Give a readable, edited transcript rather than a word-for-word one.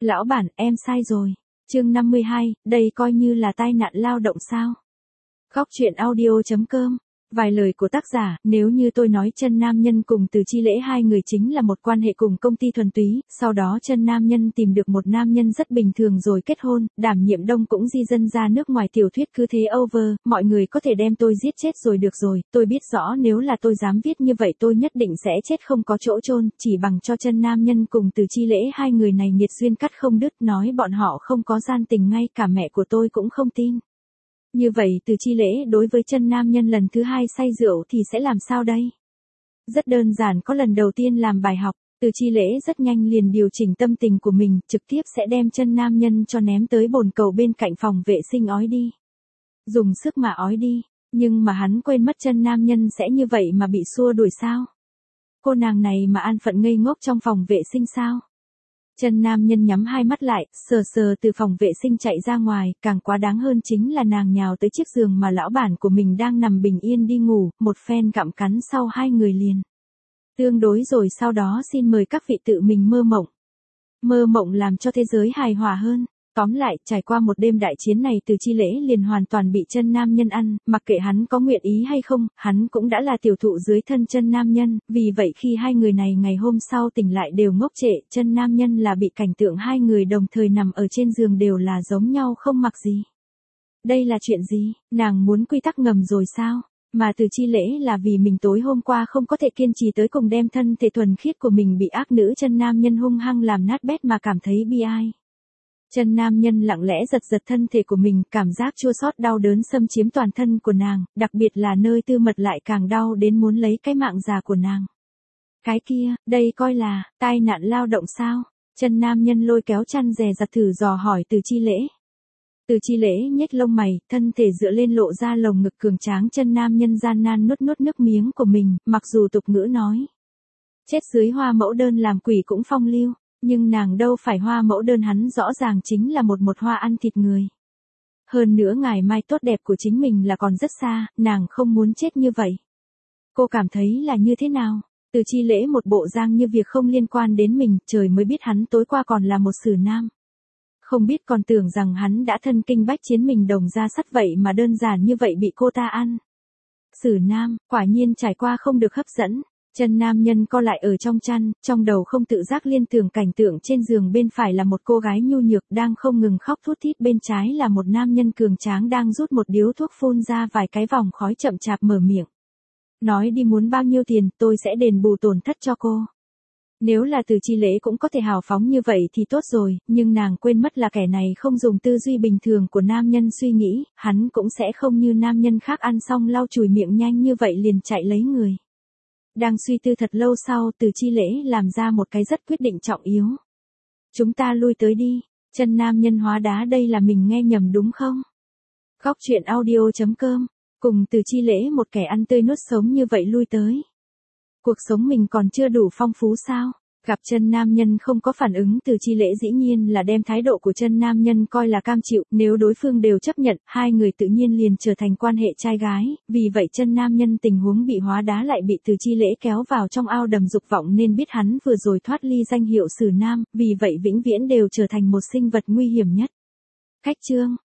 Lão bản, em sai rồi. Chương 52, đây coi như là tai nạn lao động sao? Góc truyện audio.com. Vài lời của tác giả, nếu như tôi nói Chân Nam Nhân cùng Từ Chi Lễ hai người chính là một quan hệ cùng công ty thuần túy, sau đó Chân Nam Nhân tìm được một nam nhân rất bình thường rồi kết hôn, đảm nhiệm đông cũng di dân ra nước ngoài, tiểu thuyết cứ thế over, mọi người có thể đem tôi giết chết rồi được rồi, tôi biết rõ nếu là tôi dám viết như vậy tôi nhất định sẽ chết không có chỗ chôn, chỉ bằng cho Chân Nam Nhân cùng Từ Chi Lễ hai người này nghiệt duyên cắt không đứt, nói bọn họ không có gian tình ngay cả mẹ của tôi cũng không tin. Như vậy Từ Chi Lễ đối với Chân Nam Nhân lần thứ hai say rượu thì sẽ làm sao đây? Rất đơn giản, có lần đầu tiên làm bài học, Từ Chi Lễ rất nhanh liền điều chỉnh tâm tình của mình, trực tiếp sẽ đem Chân Nam Nhân cho ném tới bồn cầu bên cạnh phòng vệ sinh ói đi. Dùng sức mà ói đi, nhưng mà hắn quên mất Chân Nam Nhân sẽ như vậy mà bị xua đuổi sao? Cô nàng này mà an phận ngây ngốc trong phòng vệ sinh sao? Chân Nam Nhân nhắm hai mắt lại, sờ sờ từ phòng vệ sinh chạy ra ngoài, càng quá đáng hơn chính là nàng nhào tới chiếc giường mà lão bản của mình đang nằm bình yên đi ngủ, một phen gặm cắn sau hai người liền. Tương đối rồi sau đó xin mời các vị tự mình mơ mộng. Mơ mộng làm cho thế giới hài hòa hơn. Tóm lại, trải qua một đêm đại chiến này Từ Chi Lễ liền hoàn toàn bị Chân Nam Nhân ăn, mặc kệ hắn có nguyện ý hay không, hắn cũng đã là tiểu thụ dưới thân Chân Nam Nhân, vì vậy khi hai người này ngày hôm sau tỉnh lại đều ngốc trệ, Chân Nam Nhân là bị cảnh tượng hai người đồng thời nằm ở trên giường đều là giống nhau không mặc gì. Đây là chuyện gì, nàng muốn quy tắc ngầm rồi sao? Mà Từ Chi Lễ là vì mình tối hôm qua không có thể kiên trì tới cùng đem thân thể thuần khiết của mình bị ác nữ Chân Nam Nhân hung hăng làm nát bét mà cảm thấy bi ai. Chân Nam Nhân lặng lẽ giật giật thân thể của mình, cảm giác chua xót đau đớn xâm chiếm toàn thân của nàng, đặc biệt là nơi tư mật lại càng đau đến muốn lấy cái mạng già của nàng. Cái kia, đây coi là tai nạn lao động sao? Chân Nam Nhân lôi kéo chăn dè dặt thử dò hỏi Từ Chi Lễ. Từ Chi Lễ nhếch lông mày, thân thể dựa lên lộ ra lồng ngực cường tráng. Chân Nam Nhân gian nan nuốt nuốt nước miếng của mình, mặc dù tục ngữ nói chết dưới hoa mẫu đơn làm quỷ cũng phong lưu. Nhưng nàng đâu phải hoa mẫu đơn, hắn rõ ràng chính là một hoa ăn thịt người. Hơn nữa ngày mai tốt đẹp của chính mình là còn rất xa, nàng không muốn chết như vậy. Cô cảm thấy là như thế nào? Từ Chi Lễ một bộ dáng như việc không liên quan đến mình, trời mới biết hắn tối qua còn là một sử nam. Không biết còn tưởng rằng hắn đã thân kinh bách chiến mình đồng ra sắt vậy mà đơn giản như vậy bị cô ta ăn. Sử nam, quả nhiên trải qua không được hấp dẫn. Chân Nam Nhân co lại ở trong chăn, trong đầu không tự giác liên tưởng cảnh tượng trên giường bên phải là một cô gái nhu nhược đang không ngừng khóc thút thít, bên trái là một nam nhân cường tráng đang rút một điếu thuốc phun ra vài cái vòng khói chậm chạp mở miệng. Nói đi muốn bao nhiêu tiền, tôi sẽ đền bù tổn thất cho cô. Nếu là Từ Chi Lễ cũng có thể hào phóng như vậy thì tốt rồi, nhưng nàng quên mất là kẻ này không dùng tư duy bình thường của nam nhân suy nghĩ, hắn cũng sẽ không như nam nhân khác ăn xong lau chùi miệng nhanh như vậy liền chạy lấy người. Đang suy tư thật lâu sau, Từ Chi Lễ làm ra một cái rất quyết định trọng yếu. Chúng ta lui tới đi, Chân Nam Nhân hóa đá, đây là mình nghe nhầm đúng không? Góc truyện audio.com, cùng Từ Chi Lễ một kẻ ăn tươi nuốt sống như vậy lui tới. Cuộc sống mình còn chưa đủ phong phú sao? Gặp Chân Nam Nhân không có phản ứng, Từ Chi Lễ dĩ nhiên là đem thái độ của Chân Nam Nhân coi là cam chịu, nếu đối phương đều chấp nhận, hai người tự nhiên liền trở thành quan hệ trai gái, vì vậy Chân Nam Nhân tình huống bị hóa đá lại bị Từ Chi Lễ kéo vào trong ao đầm dục vọng, nên biết hắn vừa rồi thoát ly danh hiệu sử nam, vì vậy vĩnh viễn đều trở thành một sinh vật nguy hiểm nhất. Khách chương